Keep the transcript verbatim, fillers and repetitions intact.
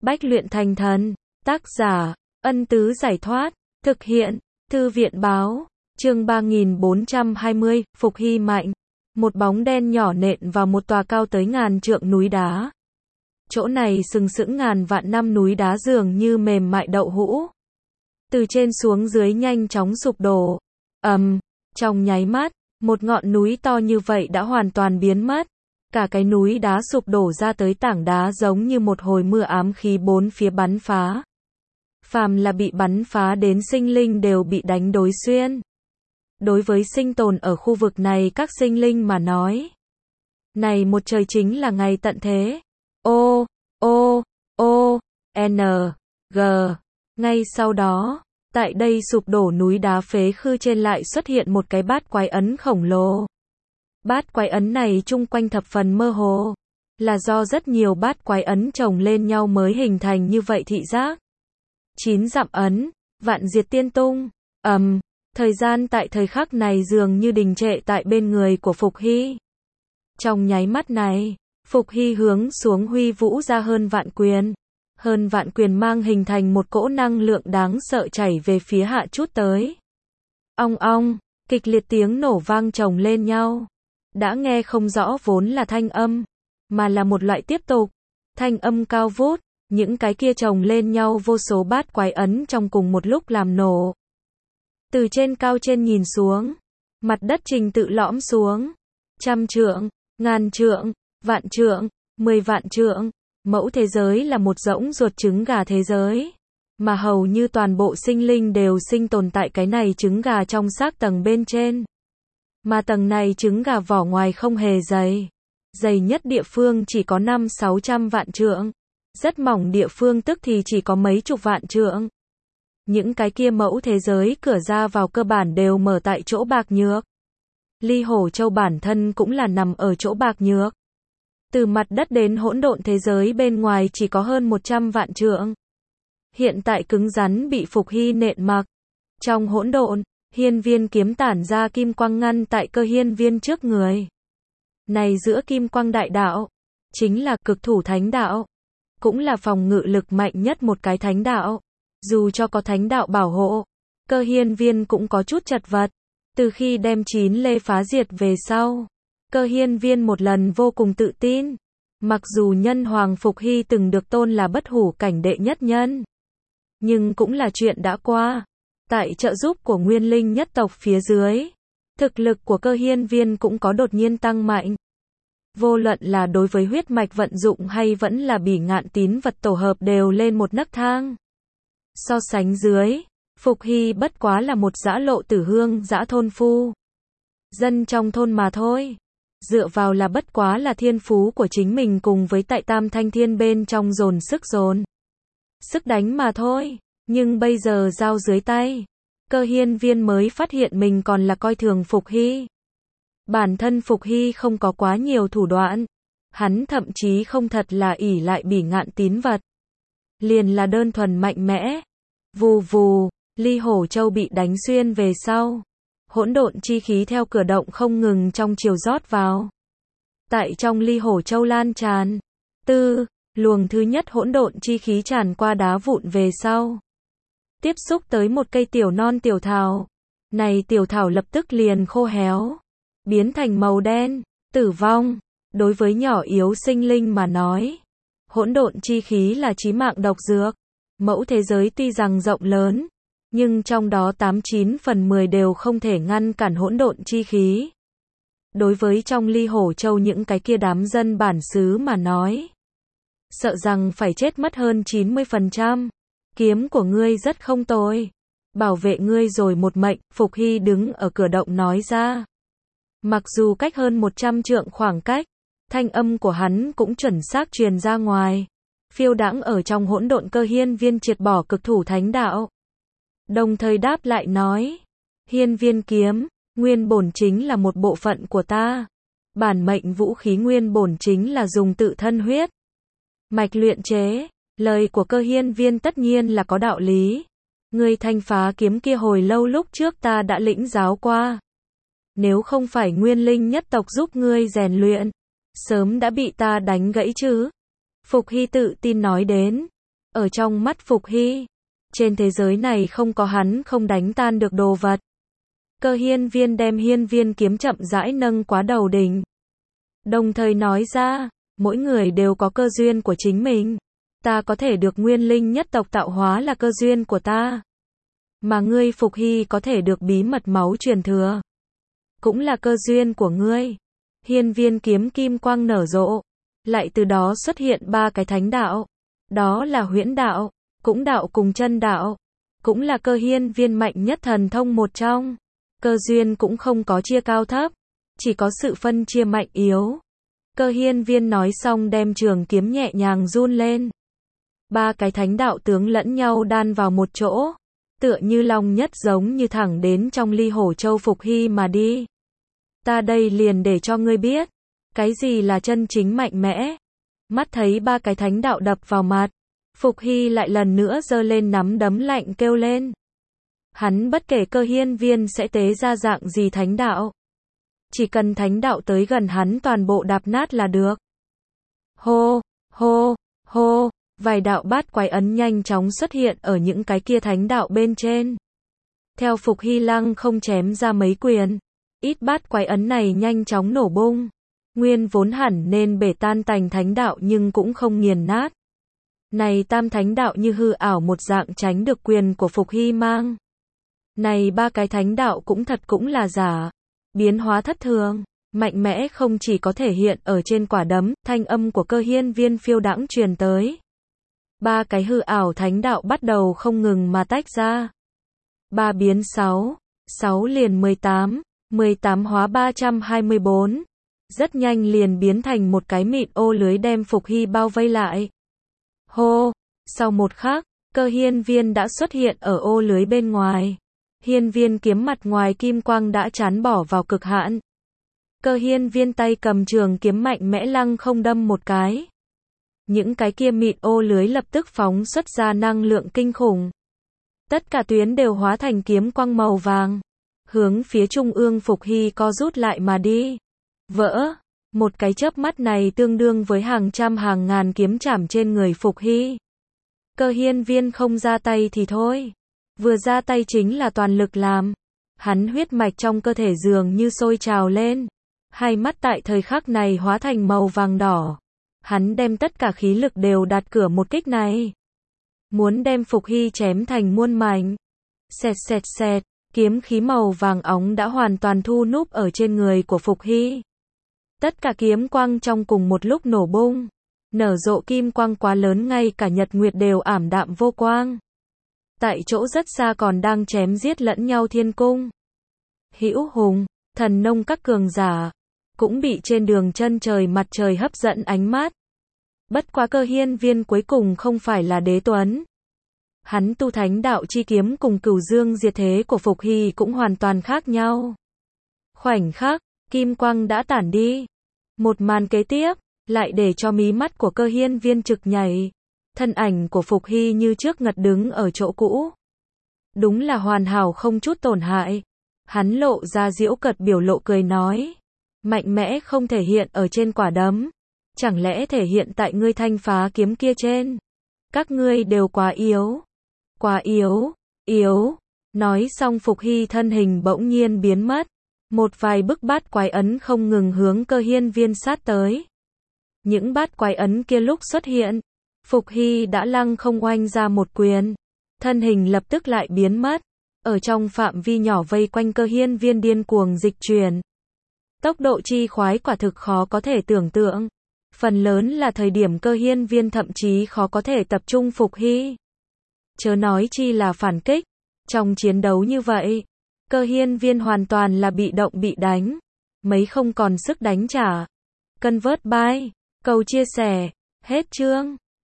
Bách luyện thành thần. Tác giả, Ân Tứ Giải Thoát. Thực hiện, Thư viện Báo. Chương ba nghìn bốn trăm hai mươi, Phục Hy Mạnh. Một bóng đen nhỏ nện vào một tòa cao tới ngàn trượng núi đá. Chỗ này sừng sững ngàn vạn năm núi đá dường như mềm mại đậu hũ. Từ trên xuống dưới nhanh chóng sụp đổ. Ầm, um, trong nháy mắt, một ngọn núi to như vậy đã hoàn toàn biến mất. Cả cái núi đá sụp đổ ra tới tảng đá giống như một hồi mưa ám khí bốn phía bắn phá. Phàm là bị bắn phá đến sinh linh đều bị đánh đối xuyên. Đối với sinh tồn ở khu vực này các sinh linh mà nói, này một trời chính là ngày tận thế. O, O, O, N, G. Ngay sau đó, tại đây sụp đổ núi đá phế khư trên lại xuất hiện một cái bát quái ấn khổng lồ. Bát quái ấn này chung quanh thập phần mơ hồ, là do rất nhiều bát quái ấn chồng lên nhau mới hình thành như vậy thị giác. Chín dặm ấn, vạn diệt tiên tung. Ầm, um, thời gian tại thời khắc này dường như đình trệ tại bên người của Phục Hy. Trong nháy mắt này, Phục Hy hướng xuống huy vũ ra hơn vạn quyền. Hơn vạn quyền mang hình thành một cỗ năng lượng đáng sợ chảy về phía hạ chút tới. Ong ong, kịch liệt tiếng nổ vang chồng lên nhau. Đã nghe không rõ vốn là thanh âm, mà là một loại tiếp tục. Thanh âm cao vút, những cái kia chồng lên nhau vô số bát quái ấn trong cùng một lúc làm nổ. Từ trên cao trên nhìn xuống, mặt đất trình tự lõm xuống. Trăm trượng, ngàn trượng, vạn trượng, mười vạn trượng. Mẫu thế giới là một rỗng ruột trứng gà thế giới, mà hầu như toàn bộ sinh linh đều sinh tồn tại cái này trứng gà trong xác tầng bên trên. Mà tầng này trứng gà vỏ ngoài không hề dày. Dày nhất địa phương chỉ có năm sáu trăm vạn trượng. Rất mỏng địa phương tức thì chỉ có mấy chục vạn trượng. Những cái kia mẫu thế giới cửa ra vào cơ bản đều mở tại chỗ bạc nhược. Ly Hổ Châu bản thân cũng là nằm ở chỗ bạc nhược. Từ mặt đất đến hỗn độn thế giới bên ngoài chỉ có hơn một trăm vạn trượng. Hiện tại cứng rắn bị Phục Hy nện mặc. Trong hỗn độn, hiên viên kiếm tản ra kim quang ngăn tại cơ hiên viên trước người. Này giữa kim quang đại đạo, chính là cực thủ thánh đạo. Cũng là phòng ngự lực mạnh nhất một cái thánh đạo. Dù cho có thánh đạo bảo hộ, cơ hiên viên cũng có chút chật vật. Từ khi đem chín lê phá diệt về sau, cơ hiên viên một lần vô cùng tự tin. Mặc dù nhân hoàng Phục Hy từng được tôn là bất hủ cảnh đệ nhất nhân, nhưng cũng là chuyện đã qua. Tại trợ giúp của nguyên linh nhất tộc phía dưới, thực lực của cơ hiên viên cũng có đột nhiên tăng mạnh. Vô luận là đối với huyết mạch vận dụng hay vẫn là bỉ ngạn tín vật tổ hợp đều lên một nấc thang. So sánh dưới, Phục Hy bất quá là một dã lộ tử hương dã thôn phu. Dân trong thôn mà thôi. Dựa vào là bất quá là thiên phú của chính mình cùng với tại tam thanh thiên bên trong dồn sức dồn sức đánh mà thôi. Nhưng bây giờ giao dưới tay, cơ hiên viên mới phát hiện mình còn là coi thường Phục Hy. Bản thân Phục Hy không có quá nhiều thủ đoạn. Hắn thậm chí không thật là ỷ lại bỉ ngạn tín vật. Liền là đơn thuần mạnh mẽ. Vù vù, Ly Hổ Châu bị đánh xuyên về sau. Hỗn độn chi khí theo cửa động không ngừng trong chiều rót vào. Tại trong Ly Hổ Châu lan tràn. Tư, luồng thứ nhất hỗn độn chi khí tràn qua đá vụn về sau. Tiếp xúc tới một cây tiểu non tiểu thảo. Này tiểu thảo lập tức liền khô héo. Biến thành màu đen, tử vong. Đối với nhỏ yếu sinh linh mà nói, hỗn độn chi khí là chí mạng độc dược. Mẫu thế giới tuy rằng rộng lớn, nhưng trong đó tám chín phần mười đều không thể ngăn cản hỗn độn chi khí. Đối với trong Ly Hổ Châu những cái kia đám dân bản xứ mà nói, sợ rằng phải chết mất hơn chín mươi phần trăm. Kiếm của ngươi rất không tồi. Bảo vệ ngươi rồi một mệnh, Phục Hy đứng ở cửa động nói ra. Mặc dù cách hơn một trăm trượng khoảng cách, thanh âm của hắn cũng chuẩn xác truyền ra ngoài. Phiêu đãng ở trong hỗn độn cơ hiên viên triệt bỏ cực thủ thánh đạo. Đồng thời đáp lại nói, hiên viên kiếm, nguyên bổn chính là một bộ phận của ta. Bản mệnh vũ khí nguyên bổn chính là dùng tự thân huyết mạch luyện chế. Lời của cơ hiên viên tất nhiên là có đạo lý. Ngươi thanh phá kiếm kia hồi lâu lúc trước ta đã lĩnh giáo qua. Nếu không phải nguyên linh nhất tộc giúp ngươi rèn luyện, sớm đã bị ta đánh gãy chứ. Phục Hy tự tin nói đến. Ở trong mắt Phục Hy, trên thế giới này không có hắn không đánh tan được đồ vật. Cơ hiên viên đem hiên viên kiếm chậm rãi nâng quá đầu đỉnh. Đồng thời nói ra, mỗi người đều có cơ duyên của chính mình. Ta có thể được nguyên linh nhất tộc tạo hóa là cơ duyên của ta. Mà ngươi Phục Hy có thể được bí mật máu truyền thừa. Cũng là cơ duyên của ngươi. Hiên viên kiếm kim quang nở rộ. Lại từ đó xuất hiện ba cái thánh đạo. Đó là huyễn đạo, cũng đạo cùng chân đạo. Cũng là cơ hiên viên mạnh nhất thần thông một trong. Cơ duyên cũng không có chia cao thấp. Chỉ có sự phân chia mạnh yếu. Cơ hiên viên nói xong đem trường kiếm nhẹ nhàng run lên. Ba cái thánh đạo tướng lẫn nhau đan vào một chỗ. Tựa như long nhất giống như thẳng đến trong ly hổ châu Phục Hy mà đi. Ta đây liền để cho ngươi biết. Cái gì là chân chính mạnh mẽ. Mắt thấy ba cái thánh đạo đập vào mặt. Phục Hy lại lần nữa giơ lên nắm đấm lạnh kêu lên. Hắn bất kể cơ hiên viên sẽ tế ra dạng gì thánh đạo. Chỉ cần thánh đạo tới gần hắn toàn bộ đạp nát là được. Hô, hô, hô, vài đạo bát quái ấn nhanh chóng xuất hiện ở những cái kia thánh đạo bên trên. Theo Phục Hy lăng không chém ra mấy quyền. Ít bát quái ấn này nhanh chóng nổ bung. Nguyên vốn hẳn nên bể tan tành thánh đạo nhưng cũng không nghiền nát. Này tam thánh đạo như hư ảo một dạng tránh được quyền của Phục Hy mang. Này ba cái thánh đạo cũng thật cũng là giả. Biến hóa thất thường, mạnh mẽ không chỉ có thể hiện ở trên quả đấm, thanh âm của cơ hiên viên phiêu đãng truyền tới. Ba cái hư ảo thánh đạo bắt đầu không ngừng mà tách ra. Ba biến sáu, sáu liền mười tám, mười tám hóa ba trăm hai mươi bốn. Rất nhanh liền biến thành một cái mịn ô lưới đem Phục Hy bao vây lại. Hô, sau một khắc, cơ hiên viên đã xuất hiện ở ô lưới bên ngoài. Hiên viên kiếm mặt ngoài kim quang đã chán bỏ vào cực hạn. Cơ hiên viên tay cầm trường kiếm mạnh mẽ lăng không đâm một cái. Những cái kia mịn ô lưới lập tức phóng xuất ra năng lượng kinh khủng. Tất cả tuyến đều hóa thành kiếm quang màu vàng. Hướng phía trung ương Phục Hy co rút lại mà đi. Vỡ. Một cái chớp mắt này tương đương với hàng trăm hàng ngàn kiếm chảm trên người Phục Hy. Cơ hiên viên không ra tay thì thôi. Vừa ra tay chính là toàn lực làm. Hắn huyết mạch trong cơ thể dường như sôi trào lên. Hai mắt tại thời khắc này hóa thành màu vàng đỏ. Hắn đem tất cả khí lực đều đặt cửa một kích này. Muốn đem Phục Hy chém thành muôn mảnh. Xẹt xẹt xẹt, kiếm khí màu vàng óng đã hoàn toàn thu núp ở trên người của Phục Hy. Tất cả kiếm quang trong cùng một lúc nổ bung. Nở rộ kim quang quá lớn ngay cả nhật nguyệt đều ảm đạm vô quang. Tại chỗ rất xa còn đang chém giết lẫn nhau thiên cung. Hữu Hùng, thần nông các cường giả, cũng bị trên đường chân trời mặt trời hấp dẫn ánh mắt. Bất quá cơ hiên viên cuối cùng không phải là đế tuấn. Hắn tu thánh đạo chi kiếm cùng cửu dương diệt thế của Phục Hy cũng hoàn toàn khác nhau. Khoảnh khắc, kim quang đã tản đi. Một màn kế tiếp, lại để cho mí mắt của cơ hiên viên trực nhảy. Thân ảnh của Phục Hy như trước ngật đứng ở chỗ cũ. Đúng là hoàn hảo không chút tổn hại. Hắn lộ ra giễu cợt biểu lộ cười nói. Mạnh mẽ không thể hiện ở trên quả đấm. Chẳng lẽ thể hiện tại ngươi thanh phá kiếm kia trên. Các ngươi đều quá yếu. Quá yếu, yếu. Nói xong Phục Hy thân hình bỗng nhiên biến mất. Một vài bức bát quái ấn không ngừng hướng cơ hiên viên sát tới. Những bát quái ấn kia lúc xuất hiện. Phục Hy đã lăng không oanh ra một quyền. Thân hình lập tức lại biến mất. Ở trong phạm vi nhỏ vây quanh cơ hiên viên điên cuồng dịch chuyển. Tốc độ chi khoái quả thực khó có thể tưởng tượng. Phần lớn là thời điểm cơ hiên viên thậm chí khó có thể tập trung Phục Hy. Chớ nói chi là phản kích. Trong chiến đấu như vậy, cơ hiên viên hoàn toàn là bị động bị đánh. Mấy không còn sức đánh trả. Convert buy. Cầu chia sẻ. Hết chương.